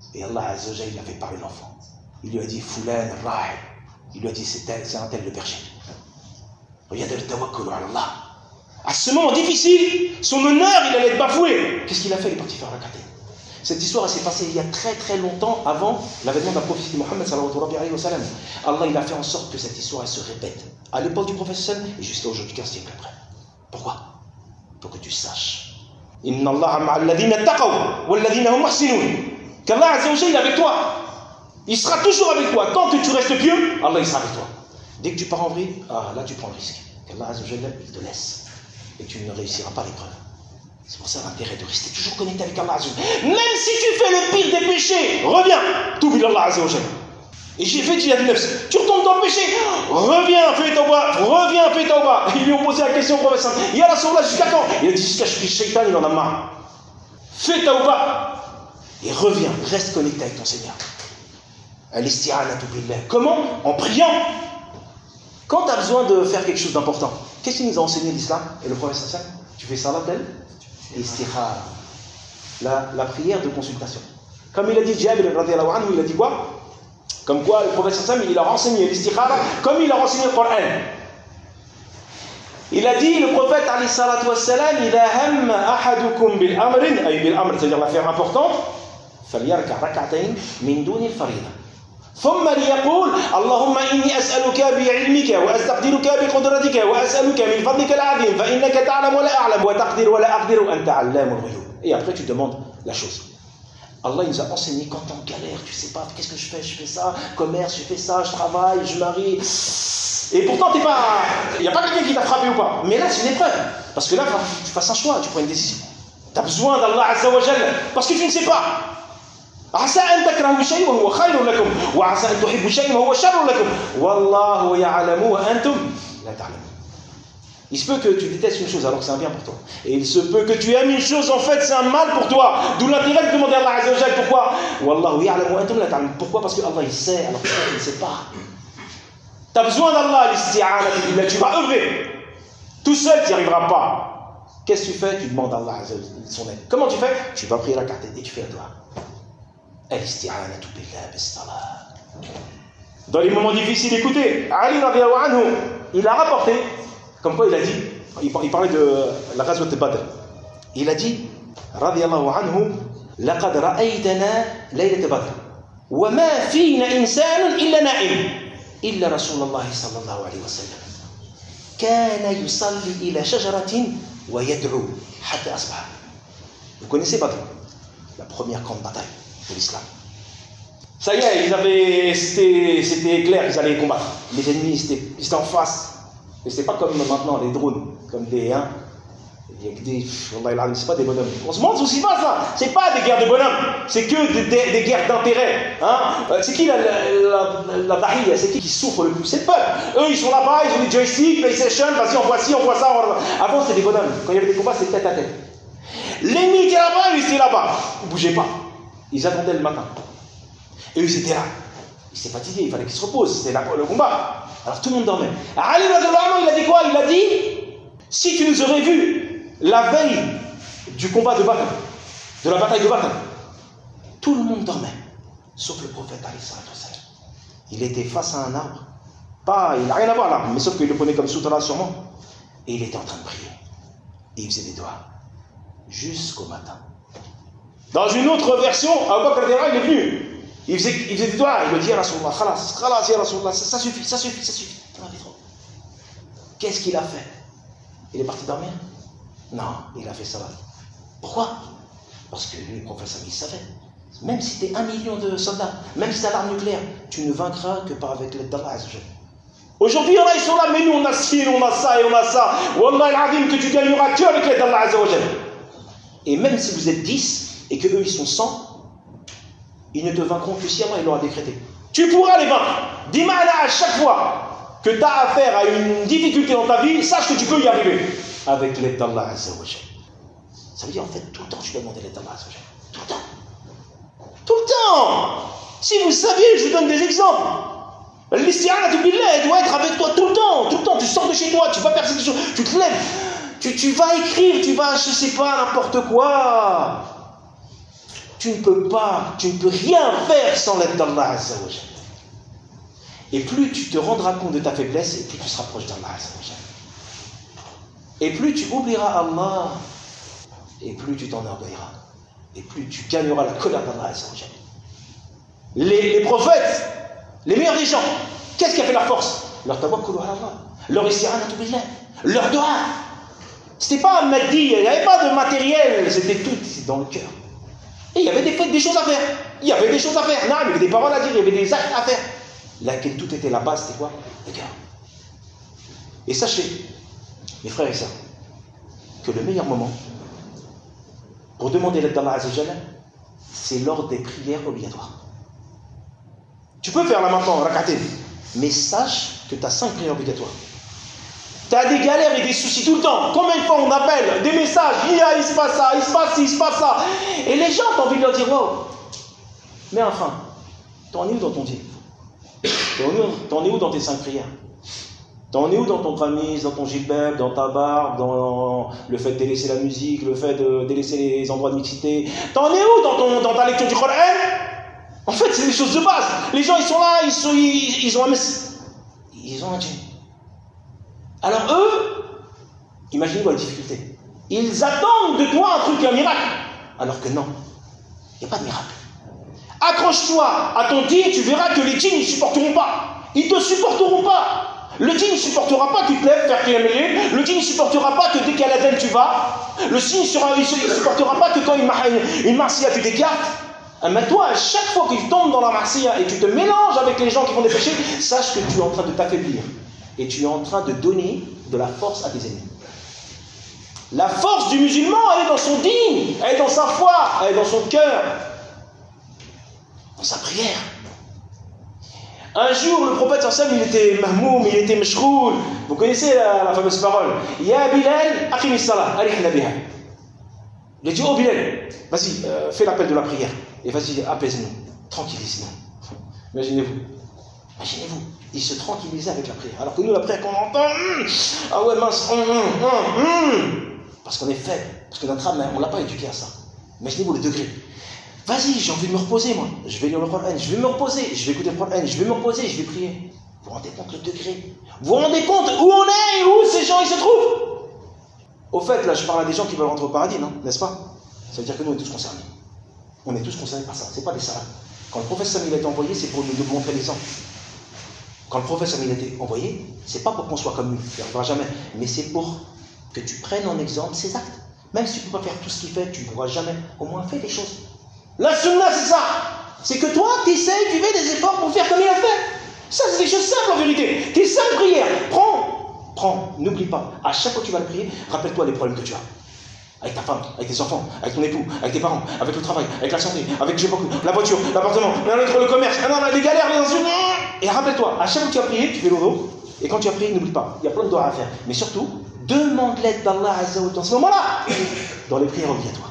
Et Allah Azza wa Jalla, il a fait parler l'enfant. Il lui a dit Fulan Ra'i. Il lui a dit c'est un tel le berger. Regarde le tawakkul ala Allah. À ce moment difficile, son honneur, il allait être bafoué. Qu'est-ce qu'il a fait? Il est parti faire la rak'atayn. Cette histoire, elle s'est passée il y a très très longtemps avant l'avènement d'un prophète Mohammed sallallahu alayhi wa sallam. Allah, il a fait en sorte que cette histoire, elle se répète à l'époque du prophète sallam et jusqu'à aujourd'hui, quinze siècles après. Pourquoi? Pour que tu saches. Inna Allah ma'a alladhina taqaw walladhina hum muhsinun. Qu'Allah Azza wa Jalla est avec toi. Il sera toujours avec toi. Tant que tu restes pieux, Allah, il sera avec toi. Dès que tu pars en vrille, ah, là, tu prends le risque. Qu'Allah Azza wa Jalla, il te laisse. Et tu ne réussiras pas l'épreuve. C'est pour ça l'intérêt de rester toujours connecté avec Allah Azza wa Jalla. Même si tu fais le pire des péchés, reviens, tout Allah Azza wa Jalla. Et j'ai fait djihad nafs. Tu retombes dans le péché, reviens, fais tauba, reviens, fais tauba. Ils lui ont posé la question au prophète. Ya Rasulullah, jusqu'à quand? Il a dit jusqu'à ce que le shaitan, il en a marre. Fais tauba et reviens, reste connecté avec ton Seigneur. Al-isti'anatu billah. Comment? En priant. Quand tu as besoin de faire quelque chose d'important, qu'est-ce qu'il nous a enseigné l'islam et le prophète sallallahu alayhi wa sallam? Tu fais salat tel istikhara, la, la prière de consultation. Comme il a dit Jabir radhiyallahu anhu, il a dit quoi? Comme quoi le prophète sallallahu alayhi wa sallam, il a renseigné l'istikhara comme il a renseigné le Coran. Il a dit, le prophète alayhi salatu wa sallam, idha hamma ahadukum bil amrin, ay bil amr, c'est-à-dire l'affaire importante, falyarka rak'atayn min duni al-farida. ثم ليقول اللهم إني أسألك بعلمك وأستقدرك بقدرتك وأسألك من فضلك العظيم فإنك تعلم ولا أعلم وتقدر ولا أقدر وأنت علام الغيوب. Et après tu demandes la chose. Allah il nous a enseigné quand t'es en galère, tu sais pas qu'est-ce que je fais, je fais ça, commerce, je fais ça, je travaille, je marie. Et pourtant t'es pas, il n'y a pas quelqu'un qui t'a frappé ou pas. Mais là c'est une épreuve, parce que là il faut que tu fasses un choix, tu prends une décision. T'as besoin d'Allah Azza wa Jalla, parce que tu ne sais pas. عسى أن تكرهوا شيئا وهو خير لكم وعسى أن تحبوا شيئا وهو شر لكم والله يعلم وأنتم لا تعلمون. Il se peut que tu détestes une chose alors que c'est un bien pour toi. Et il se peut que tu aimes une chose, en fait c'est un mal pour toi. D'où l'intérêt de demander à Allah Azza wa Jalla pourquoi. Wallahu ya'lamu wa antum la ta'lamun. Pourquoi? Parce que Allah il sait alors que toi tu ne sais pas. Tu as besoin d'Allah, l'isti'ana billah, tu vas œuvrer. Tout seul tu n'y arriveras pas. Qu'est-ce que tu fais? Tu demandes à Allah Azza wa Jalla son aide. Comment tu fais? Tu vas prier la carte et tu fais la doigt. Dans les moments difficiles, écoutez, Ali radhiyallahu anhu, il a rapporté, comme quoi il a dit, il parlait de la ghazwat de Badr. Il a dit, radhiyallahu anhu, لقد رأيتنا ليلة بدر وما فينا إنسان إلا نائم إلا رسول الله صلى الله عليه وسلم كان يصلي إلى شجرة ويدعو حتى أصبح. Vous connaissez Badr, la première grande bataille de l'islam. Ça y est, ils avaient, c'était, c'était clair, ils allaient combattre. Les ennemis, c'était, ils étaient en face. Et c'était pas comme maintenant les drones, comme des, hein, il y a que des, c'est pas des bonhommes. On se montre aussi pas ça. C'est pas des guerres de bonhommes, c'est que des, des, des guerres d'intérêt. Hein. C'est qui la, la, la, la dahiya, c'est qui qui souffre le plus? C'est le peuple. Eux, ils sont là-bas, ils ont des joysticks, PlayStation, vas-y, on voit ci, on voit ça. On... Avant, c'était des bonhommes. Quand il y avait des combats, c'était tête à tête. L'ennemi était là-bas, ils étaient là-bas. Ils bougeaient pas. Ils attendaient le matin. Et eux, ils étaient là. Ils étaient fatigués, il fallait qu'ils se reposent. C'était là pour le combat. Alors tout le monde dormait. Ali radhiyallahu anhu, il a dit quoi? Il a dit, si tu nous aurais vus la veille du combat de Badr, de la bataille de Badr, tout le monde dormait. Sauf le prophète alayhi salatu wa sallam. Il était face à un arbre. Pas, il n'a rien à voir l'arbre, mais sauf qu'il le prenait comme sutra sûrement. Et il était en train de prier. Et il faisait des doigts. Jusqu'au matin. Dans une autre version, Abu Bakr il est venu. Il faisait, il faisait des doigts. Il me dit, Ya Rasulullah, khalas, khalas, Ya Rasulullah, ça, ça suffit, ça suffit, ça suffit. T'en avais trop. Qu'est-ce qu'il a fait? Il est parti dormir? Non, il a fait salat. Pourquoi? Parce que lui, le professeur, il savait. Même si tu es un million de soldats, même si tu as l'arme nucléaire, tu ne vaincras que par avec l'aide d'Allah. Aujourd'hui, il y en a, ils sont là, mais nous, on a ci, on a ça et on a ça. Wallah al-azim, que tu gagneras que avec l'aide d'Allah. Et même si vous êtes dix, et qu'eux ils sont cent, ils ne te vaincront que si Allah il l'aura décrété. Tu pourras les vaincre. Dis-moi à chaque fois que tu as affaire à une difficulté dans ta vie, sache que tu peux y arriver avec l'aide d'Allah Azza wa Jalla. Ça veut dire en fait tout le temps tu dois demander l'aide d'Allah Azza wa Jalla. Tout le temps. Tout le temps. Si vous saviez, je vous donne des exemples. L'isti'ana billah, elle doit être avec toi tout le temps. Tout le temps, tu sors de chez toi, tu vas faire quelque chose, tu te lèves, tu, tu vas écrire, tu vas, je sais pas, n'importe quoi. Tu ne peux pas, tu ne peux rien faire sans l'aide d'Allah Azza wa Jalla. Et plus tu te rendras compte de ta faiblesse, et plus tu seras proche d'Allah Azza wa Jalla. Et plus tu oublieras Allah, et plus tu t'enorgueilleras. Et plus tu gagneras la colère d'Allah Azza wa Jalla. Les, les prophètes, les meilleurs des gens, qu'est-ce qui a fait leur force? Leur tawakkul ala Allah, leur isti'anatu billah, leur dua. C'était pas un maddi, il n'y avait pas de matériel, c'était tout dans le cœur. Et il y avait des, des choses à faire. Il y avait des choses à faire. Non, il y avait des paroles à dire, il y avait des actes à faire. Laquelle tout était la base, c'était quoi? Le cœur. Et sachez, mes frères et sœurs, que le meilleur moment pour demander l'aide d'Allah Azza wa Jalla, c'est lors des prières obligatoires. Tu peux faire là maintenant, rakatin, mais sache que tu as cinq prières obligatoires. Tu as des galères et des soucis tout le temps. Combien de fois on appelle des messages, il, il se passe ça, il se passe ci, il se passe ça. Et les gens, t'ont envie de leur dire, wow. Mais enfin, t'en es où dans ton dîme? T'en es où dans tes cinq prières? T'en es où dans ton tramise, dans ton gilbab, dans ta barbe, dans le fait de délaisser la musique, le fait de délaisser les endroits de mixité? T'en es où dans, ton, dans ta lecture du Coran? En fait, c'est des choses de base. Les gens, ils sont là, ils, sont, ils, ils ont un mess... Ils ont un djinn. Alors eux, imaginez-vous la difficulté. Ils attendent de toi un truc, un miracle. Alors que non, il n'y a pas de miracle. Accroche-toi à ton djinn, tu verras que les djinns ne supporteront pas. Ils ne te supporteront pas. Le djinn ne supportera pas que tu te lèves, faire qiyam al-layl. Le djinn ne supportera pas que dès qu'à la veine tu vas. Le djinn ne supportera pas que quand une marsiya tu t'écartes. Mais toi, à chaque fois que tu tombes dans la marsiya et que tu te mélanges avec les gens qui font des péchés, sache que tu es en train de t'affaiblir. Et tu es en train de donner de la force à tes ennemis. La force du musulman, elle est dans son dîn, elle est dans sa foi, elle est dans son cœur, dans sa prière. Un jour, le prophète sallallahu alayhi wa sallam, il était mahmoum, il était mashghoul. Vous connaissez la, la fameuse parole. Ya Bilal, aqimis salah, arihna biha. Il a dit, oh Bilal, vas-y, euh, fais l'appel de la prière. Et vas-y, apaise-nous, tranquillise-nous. Imaginez-vous. Imaginez-vous, il se tranquillisait avec la prière. Alors que nous, la prière qu'on entend, hum, ah ouais, mince, hum, hum, hum, parce qu'on est faible, parce que notre âme, on ne l'a pas éduqué à ça. Imaginez-vous le degré. Vas-y, j'ai envie de me reposer, moi. Je vais lire le Coran, je vais me reposer, je vais écouter le Coran, je vais me reposer, je vais prier. Vous vous rendez compte le degré? Vous vous rendez compte où on est, où ces gens ils se trouvent? Au fait, là, je parle à des gens qui veulent rentrer au paradis, non? N'est-ce pas? Ça veut dire que nous, on est tous concernés. On est tous concernés par ça. C'est pas des salades. Quand le prophète Samuel a été envoyé, c'est pour nous montrer l'exemple. Quand le prophète Samuel a été envoyé, c'est pas pour qu'on soit comme lui, il n'arrivera jamais, mais c'est pour que tu prennes en exemple ses actes. Même si tu ne peux pas faire tout ce qu'il fait, tu ne pourras jamais, au moins fais des choses. La sunna, c'est ça. C'est que toi, tu essayes, tu fais des efforts pour faire comme il a fait. Ça, c'est des choses simples en vérité. Tes cinq prières, prends, prends, n'oublie pas. À chaque fois que tu vas le prier, rappelle-toi les problèmes que tu as. Avec ta femme, avec tes enfants, avec ton époux, avec tes parents, avec le travail, avec la santé, avec je sais pas, la voiture, l'appartement, le commerce, les galères, les insultes. Et rappelle-toi, à chaque fois que tu as prié, tu fais l'eau. Et quand tu as prié, n'oublie pas. Il y a plein de doigts à faire. Mais surtout, demande l'aide d'Allah Azza wa Jalla dans ce moment-là, dans les prières obligatoires.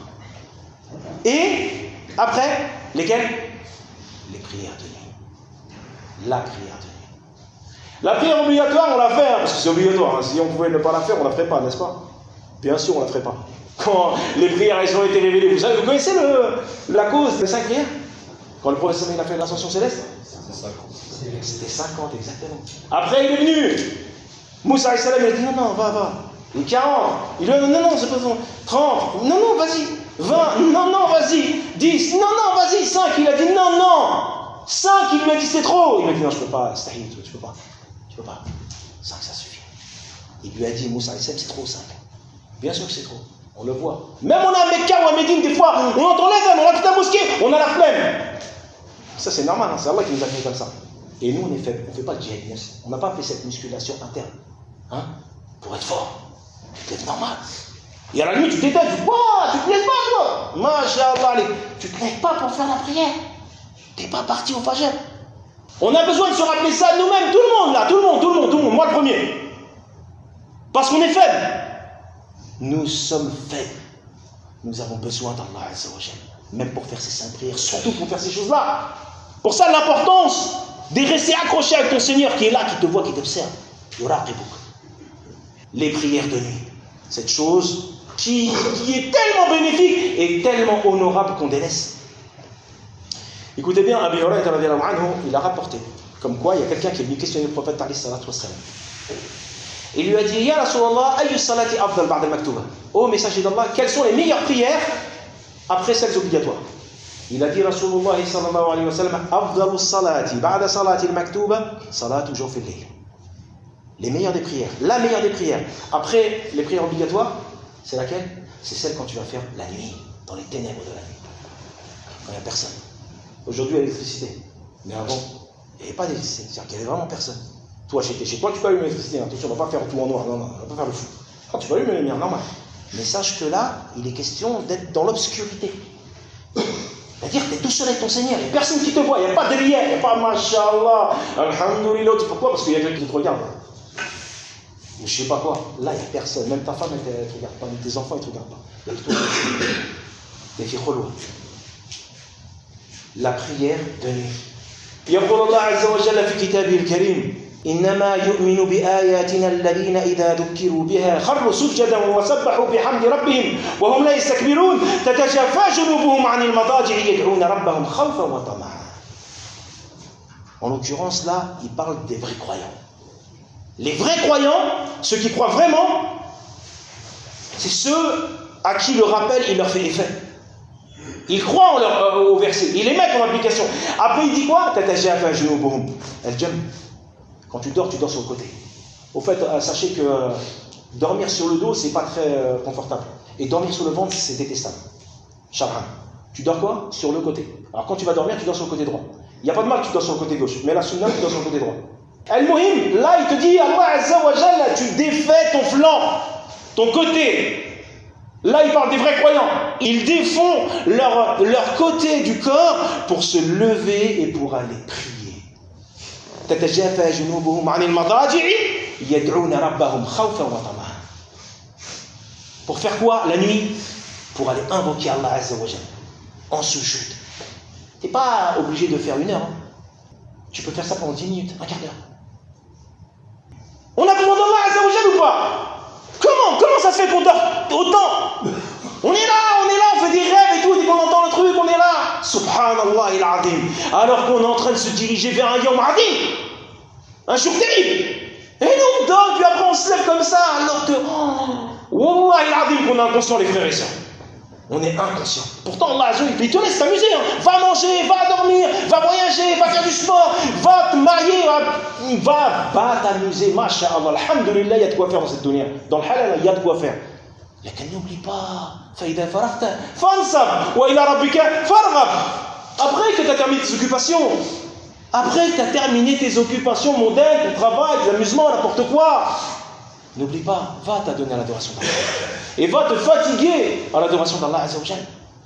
Et après, lesquelles? Les prières de nuit. La prière de nuit. La prière obligatoire, on la fait, hein, parce que c'est obligatoire. Hein. Si on pouvait ne pas la faire, on ne la ferait pas, n'est-ce pas? Bien sûr, on ne la ferait pas. Quand les prières elles ont été révélées, vous savez, vous connaissez le, la cause des cinq prières? Quand le prophète il a fait l'ascension céleste? C'était cinquante, exactement. Après, il est venu. Moussa alayhi salam, il a dit non, non, va, va. Il dit quarante. Il a dit non, non, c'est pas bon. trente. Non, non, vas-y. vingt. Non, non, vas-y. dix. Non, non, vas-y. cinq. Il a dit non, non. cinq, il lui a dit c'est trop. Il a dit non, je peux pas. Stahil, tu peux pas. Tu peux pas. cinq, ça suffit. Il lui a dit Moussa alayhi salam, c'est trop cinq. Bien sûr que c'est trop. On le voit. Même on a à Mecca ou à Médine, des fois, on entend les âmes, on a toute la mosquée, on a la flemme. Ça, c'est normal, hein, c'est Allah qui nous a fait comme ça. Et nous, on est faibles, on ne fait pas le djihad. On n'a pas fait cette musculation interne. Hein, pour être fort. C'est normal. Et à la limite, tu t'éteins, tu dis, quoi, tu te lèves pas, toi. Masha'Allah, tu te lèves pas pour faire la prière. Tu n'es pas parti au Fajr. On a besoin de se rappeler ça nous-mêmes, tout le monde là, tout le monde, tout le monde, tout le monde, moi le premier. Parce qu'on est faible. Nous sommes faibles. Nous avons besoin d'Allah Azza wa Jalla, même pour faire ces saintes prières, surtout pour faire ces choses-là. Pour ça, l'importance de rester accroché avec ton Seigneur qui est là, qui te voit, qui t'observe. Les prières de nuit. Cette chose qui, qui est tellement bénéfique et tellement honorable qu'on délaisse. Écoutez bien, Abi Hurayrata radiyallahu anhu, il a rapporté, comme quoi il y a quelqu'un qui est venu questionner le prophète alayhi salatu wassalam. Il lui a dit, Ya Rasulallah, ayu salati afdal ba'da al-maktuba. Ô messager d'Allah, quelles sont les meilleures prières après celles obligatoires? Il a dit, Rasulullah sallallahu alayhi wa sallam, afdalu salati ba'da salati al-maktuba, salatu jawfi al-layl. Les meilleures des prières, la meilleure des prières après les prières obligatoires, c'est laquelle? C'est celle quand tu vas faire la nuit, dans les ténèbres de la nuit, quand il n'y a personne. Aujourd'hui, il y a l'électricité, mais avant, il n'y avait pas d'électricité, c'est-à-dire qu'il n'y avait vraiment personne. Toi, chez, chez toi, tu peux allumer l'électricité, attention, on ne va pas faire tout en noir, non, non, on ne va pas faire le fou. Ah, tu peux allumer les lumières, normal. Mais sache que là, il est question d'être dans l'obscurité. C'est-à-dire que tu es tout seul avec ton Seigneur, il n'y a personne qui te voit, il n'y a pas de lumière, il n'y a pas Masha'Allah, Alhamdulillah, pourquoi? Parce qu'il y a quelqu'un qui te regarde. Ou je sais pas quoi, là il n'y a personne, même ta femme elle ne te regarde pas, même tes enfants ils ne te regardent pas. Il y a que toi, des filles relouées. La prière de nuit. يقول الله عز وجل في كتابه الكريم إنما يؤمن بآياتنا الذين إذا ذكروا بها خروا سجدا وسبحوا بحمد ربهم وهم لا يستكبرون تتجافى جنوبهم عن المضاجع يدعون ربهم خوفا وطمعا. En l'occurrence là, il parle des vrais croyants. Les vrais croyants, ceux qui croient vraiment, c'est ceux à qui le rappel il leur fait effet. Ils croient en leur, euh, au verset, ils les mettent en application. Après il dit quoi? Quand tu dors, tu dors sur le côté. Au fait, euh, sachez que euh, dormir sur le dos, c'est pas très euh, confortable. Et dormir sur le ventre, c'est détestable. Shabhan. Tu dors quoi? Sur le côté. Alors quand tu vas dormir, tu dors sur le côté droit. Il n'y a pas de mal que tu dors sur le côté gauche, mais la sunna, tu dors sur le côté droit. Al-Muhim, là il te dit, Allah Azza wa Jalla, tu défais ton flanc, ton côté. Là il parle des vrais croyants. Ils défont leur, leur côté du corps pour se lever et pour aller prier. تتجافى جنوبهم عن المضاجع يدعون ربهم خوفا وطمعا. Pour faire quoi la nuit? Pour aller invoquer Allah Azza wa Jalla en sujud. Tu n'es pas obligé de faire une heure. Hein. Tu peux faire ça pendant dix minutes, un quart d'heure. On a besoin d'Allah Azza wa Jalla ou pas? Comment Comment ça se fait qu'on dort autant? On est là, on est là, on fait des rêves et tout, dès qu'on entend le truc, on est là. Subhanallah il-Azim. Alors qu'on est en train de se diriger vers un Yawm Azim, un jour terrible. Et nous on dort, puis après on se lève comme ça, alors que, oh, Wallah il-Azim qu'on est inconscient les frères et sœurs. On est inconscient. Pourtant Allah Azza wa Jalla, il te laisse t'amuser. Hein. Va manger, va dormir, va voyager, va faire du sport, va te marier, va, va, va t'amuser. Masha'Allah, alhamdulillah, il y a de quoi faire dans cette dunya. Dans le halal, il y a de quoi faire. Mais qu'elle n'oublie pas. فَإِذَا فَرَغْتَ فَانْصَبْ وَإِلَى رَبِّكَ فَارْغَب. Après que tu as terminé tes occupations, après que tu as terminé tes occupations mondaines, ton travail, tes amusements, n'importe quoi, n'oublie pas, va t'adonner à l'adoration d'Allah. Et va te fatiguer à l'adoration d'Allah Azza wa Jalla.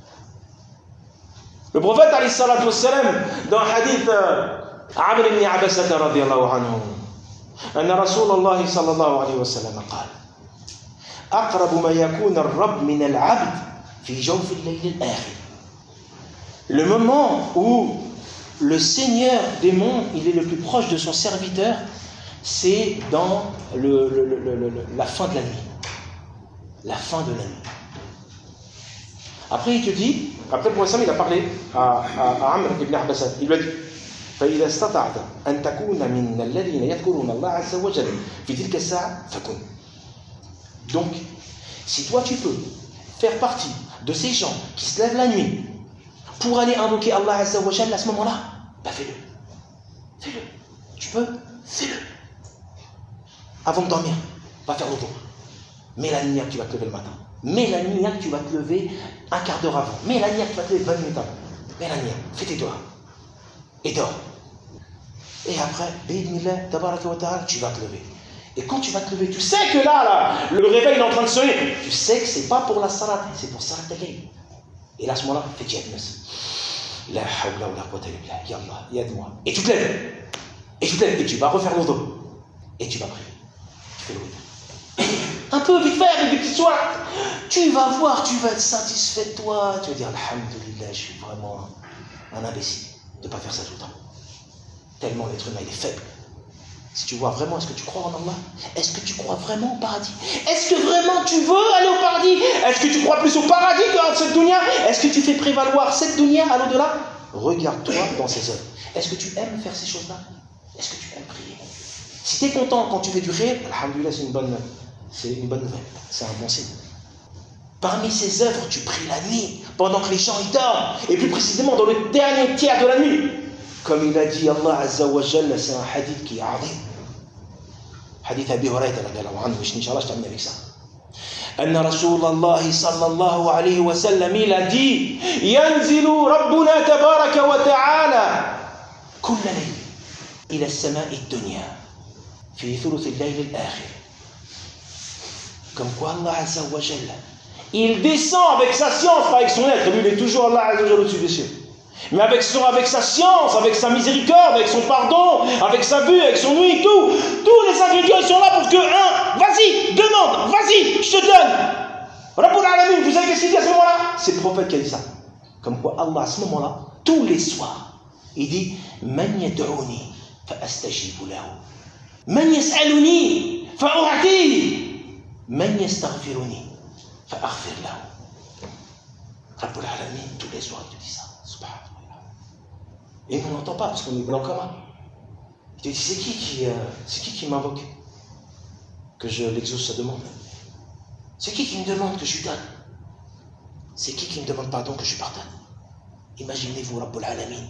Le prophète alayhi salatu wassalam, dans un hadith Amr ibn Abasa radiyallahu anhu, أن رسول الله صلى الله عليه وسلم قال أقرب ما يكون الرب من العبد في جوف الليل الآخر. Le moment où le Seigneur des mondes, il est le plus proche de son serviteur, c'est dans le, le, le, le, le, la fin de la nuit. La fin de la nuit. Après, il te dit, après le prophète, il a parlé à, à, à Amr ibn Abasa. Il lui a dit فإذا استطعت أن تكون من الذين يذكرون الله عز وجل في تلك الساعة فكن. Donc, si toi tu peux faire partie de ces gens qui se lèvent la nuit pour aller invoquer Allah Azza wa Jalla à ce moment-là, bah fais-le. Fais-le. Tu peux? Fais-le. Avant de dormir, va faire l'auto. Mets la nière que tu vas te lever le matin. Mets la nière que tu vas te lever un quart d'heure avant. Mets la nière que tu vas te lever vingt minutes avant. Mets la nière. Fais tes doigts. Et dors. Et après, Bidnillah, tabaraka wa ta'ala, tu vas te lever. Et quand tu vas te lever, tu sais que là, là, le réveil est en train de sonner. Tu sais que c'est pas pour la salat, c'est pour salat al-layl. Et là, à ce moment-là, fais jihad nafs. La hawla wa la quwwata illa billah. Ya Allah, aide-moi. Et tu te lèves. Et tu te lèves. Et tu vas refaire l'auto. Et tu vas prier. Tu fais le witr. Un peu vite fait, avec des petites soirs. Tu vas voir, tu vas être satisfait de toi. Tu vas dire, alhamdulillah, je suis vraiment un imbécile de ne pas faire ça tout le temps. Tellement l'être humain, il est faible. Si tu vois vraiment, est-ce que tu crois en Allah? Est-ce que tu crois vraiment au paradis? Est-ce que vraiment tu veux aller au paradis? Est-ce que tu crois plus au paradis que dans cette dunya? Est-ce que tu fais prévaloir cette dunya à l'au-delà? regarde-toi dans ses œuvres. Est-ce que tu aimes faire ces choses-là? Est-ce que tu aimes prier? Si tu es content quand tu fais du khayr, alhamdoulilah, c'est une bonne, c'est une bonne nouvelle, c'est un bon signe. Parmi ces œuvres, tu pries la nuit, pendant que les gens y dorment, et plus précisément dans le dernier tiers de la nuit. Comme il a dit Allah Azza wa Jalla, c'est un hadith qui est azim. Hadith Abi Hurayra, Inch'Allah, je termine avec ça. أن رسول الله صلى الله عليه وسلم il a dit ينزل ربنا تبارك وتعالى كل ليل إلى السماء الدنيا في ثلث الليل الآخر. Comme quoi Allah Azza wa Jalla, il descend avec sa science, pas avec son être. Lui, il est toujours Allah Azza wa Jalla au-dessus des cieux. Mais avec, son, avec sa science, avec sa miséricorde, avec son pardon, avec sa vue, avec son ouïe, tout, tous les ingrédients ils sont là pour que, un, vas-y, demande, vas-y, je te donne. Rabbul Alamin, vous savez qu'est-ce qu'il dit à ce moment-là? C'est le prophète qui a dit ça. Comme quoi Allah, à ce moment-là, tous les soirs, il dit Man yad'uni fa astajibu lahu. Man yas'aluni fa u'atihi. Man yastaghfiruni fa aghfir lahu. Rabbul Alamin, tous les soirs, il te dit ça. Subhanallah. Et on n'entend pas parce qu'on est blanc comme un. Il te dit c'est qui qui, euh, c'est qui qui m'invoque que je l'exauce sa demande? C'est qui qui me demande que je lui donne? C'est qui qui me demande pardon que je lui pardonne? Imaginez-vous, Rabbul Alamin.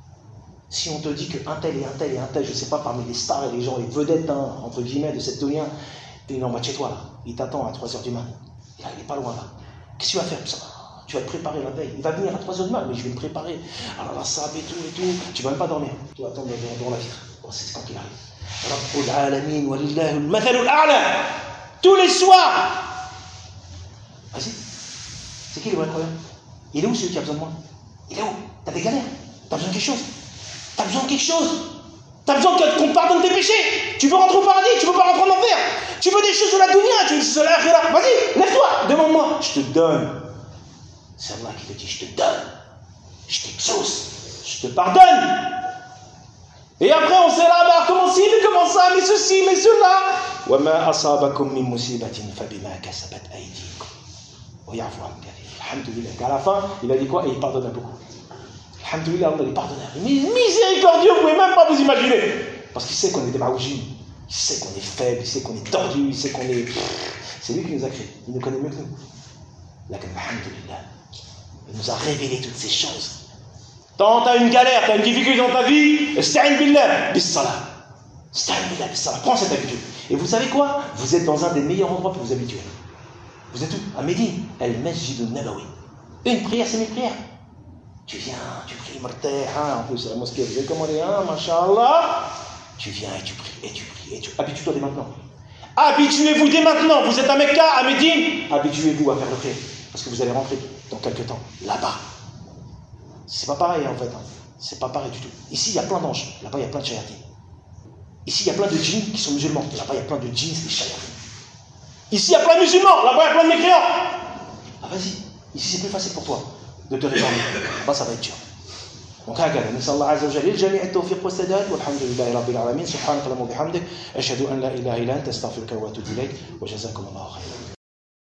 Si on te dit qu'un tel et un tel et un tel, je ne sais pas, parmi les stars et les gens, les vedettes, hein, entre guillemets, de cette dunya, il est en bas de chez toi, là. Il t'attend à trois heures du matin. Il n'est pas loin, là. Qu'est-ce que tu vas faire? Ça, tu vas te préparer la veille. Il va venir à trois heures du matin, mais je vais me préparer. Alors la sable et tout et tout. Tu ne vas même pas dormir. Tu vas attendre devant la vitre. Bon, c'est quand il arrive. Rabbul Alamin, walillahi al-mathalul a'la. Tous les soirs. Vas-y. C'est qui le vrai croyant? Il est où celui qui a besoin de moi? Il est où? T'as des galères? T'as besoin de quelque chose? T'as besoin de quelque chose? T'as besoin qu'on pardonne tes péchés? Tu veux rentrer au paradis? Tu veux pas rentrer en enfer? Tu veux des choses de la dunya? Tu veux des choses de l'akhirah? Vas-y, lève-toi, demande-moi. Je te donne. C'est Allah qui te dit, je te donne, je t'exauce, je te pardonne. Et après on s'est là, bah, comment ci, mais comment ça, mais ceci, mais cela. وَمَا أَصَابَكُم مِّن مُّصِيبَةٍ فَبِمَا كَسَبَتْ أَيْدِيكُم وَيَعْفُو عَن كَثِيرٍ. Alhamdulillah. À la fin, il a dit quoi? Et il pardonne à beaucoup. Alhamdulillah, Allah est pardonneur. Miséricordieux, vous ne pouvez même pas vous imaginer. Parce qu'il sait qu'on est des maoujis, il sait qu'on est faible, il sait qu'on est tordu, il sait qu'on est... C'est lui qui nous a créés, il nous connaît mieux que nous. Lakin, alhamdulillah. Il nous a révélé toutes ces choses. Quand tu as une galère, tu as une difficulté dans ta vie, ista'in billah, bis-salah. Ista'in billah, bis-salah. Prends cette habitude. Et vous savez quoi? Vous êtes dans un des meilleurs endroits pour vous habituer. Vous êtes où? À Médine, Al-Masjid al-Nabawi. Une prière, c'est une prière. Tu viens, tu pries marteh, hein, en plus c'est la mosquée, vous avez commandé un, masha'Allah. Tu viens et tu pries, et tu pries, et tu... Habitue-toi dès maintenant. Habituez-vous dès maintenant. Vous êtes à Mecca, à Médine, habituez-vous à faire le prière. Parce que vous allez rentrer dans quelques temps, là-bas. C'est pas pareil en fait, hein. C'est pas pareil du tout. Ici il y a plein d'anges, là-bas il y a plein de shayatin. Ici il y a plein de djinns qui sont musulmans, là-bas il y a plein de djinns et shayatin. Ici il y a plein de musulmans, là-bas il y a plein de mécréants. Ah vas-y, ici c'est plus facile pour toi de te réformer. Là-bas ça va être dur. Donc هكذا نسأل الله عز وجل للجميع التوفيق والسداد والحمد لله رب العالمين سبحانك اللهم وبحمدك أشهد أن لا إله إلا أنت أستغفرك وأتوب إليك وجزاكم الله خيرا.